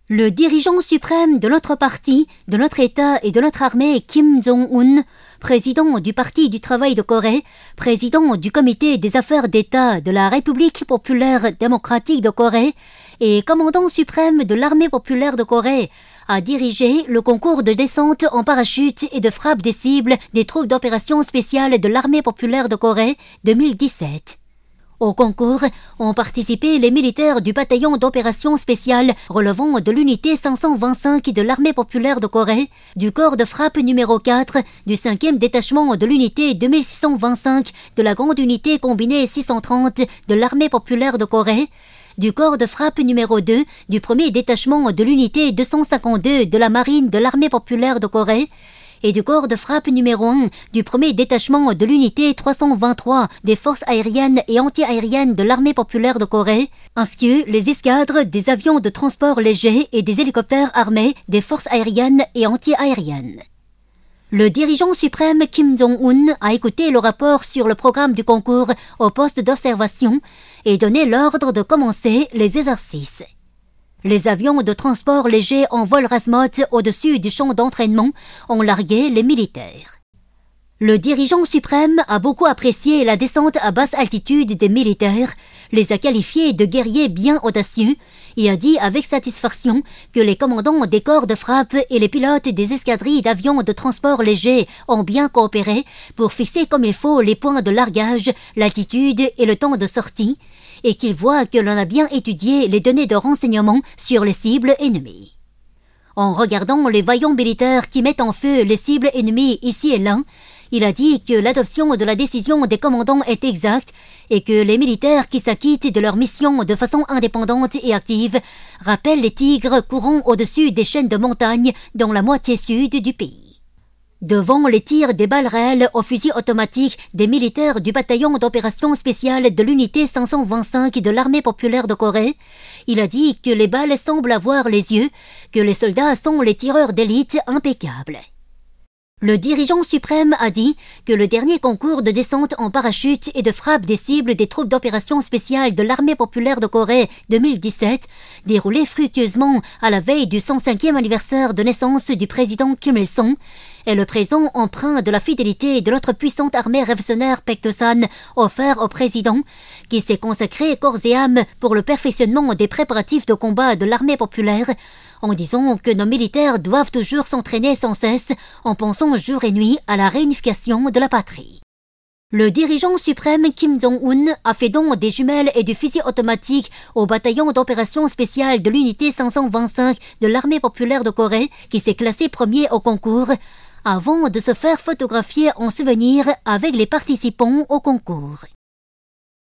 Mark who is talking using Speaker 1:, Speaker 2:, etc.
Speaker 1: Le dirigeant suprême de notre parti, de notre État et de notre armée, Kim Jong-un, président du Parti du travail de Corée, président du Comité des affaires d'État de la République populaire démocratique de Corée et commandant suprême de l'armée populaire de Corée, a dirigé le concours de descente en parachute et de frappe des cibles des troupes d'opération spéciales de l'armée populaire de Corée 2017. Au concours ont participé les militaires du bataillon d'opérations spéciales relevant de l'unité 525 de l'armée populaire de Corée, du corps de frappe numéro 4, du 5e détachement de l'unité 2625 de la grande unité combinée 630 de l'armée populaire de Corée, du corps de frappe numéro 2 du 1er détachement de l'unité 252 de la marine de l'armée populaire de Corée, et du corps de frappe numéro 1 du 1er détachement de l'unité 323 des forces aériennes et anti-aériennes de l'armée populaire de Corée, ainsi que les escadres des avions de transport léger et des hélicoptères armés des forces aériennes et anti-aériennes. Le dirigeant suprême Kim Jong-un a écouté le rapport sur le programme du concours au poste d'observation et donné l'ordre de commencer les exercices. Les avions de transport léger en vol Rasmot au-dessus du champ d'entraînement ont largué les militaires. Le dirigeant suprême a beaucoup apprécié la descente à basse altitude des militaires, les a qualifiés de guerriers bien audacieux et a dit avec satisfaction que les commandants des corps de frappe et les pilotes des escadrilles d'avions de transport léger ont bien coopéré pour fixer comme il faut les points de largage, l'altitude et le temps de sortie, et qu'il voit que l'on a bien étudié les données de renseignement sur les cibles ennemies. En regardant les vaillants militaires qui mettent en feu les cibles ennemies ici et là, il a dit que l'adoption de la décision des commandants est exacte et que les militaires qui s'acquittent de leur mission de façon indépendante et active rappellent les tigres courant au-dessus des chaînes de montagnes dans la moitié sud du pays. Devant les tirs des balles réelles au fusil automatique des militaires du bataillon d'opérations spéciales de l'unité 525 de l'armée populaire de Corée, il a dit que les balles semblent avoir les yeux, que les soldats sont les tireurs d'élite impeccables. Le dirigeant suprême a dit que le dernier concours de descente en parachute et de frappe des cibles des troupes d'opérations spéciales de l'armée populaire de Corée 2017, déroulé fructueusement à la veille du 105e anniversaire de naissance du président Kim Il-sung, est le présent empreint de la fidélité de notre puissante armée révolutionnaire Paek-do-san offert au président, qui s'est consacré corps et âme pour le perfectionnement des préparatifs de combat de l'armée populaire, en disant que nos militaires doivent toujours s'entraîner sans cesse en pensant jour et nuit à la réunification de la patrie. Le dirigeant suprême Kim Jong-un a fait don des jumelles et du fusil automatique au bataillon d'opérations spéciales de l'unité 525 de l'armée populaire de Corée, qui s'est classé premier au concours, avant de se faire photographier en souvenir avec les participants au concours.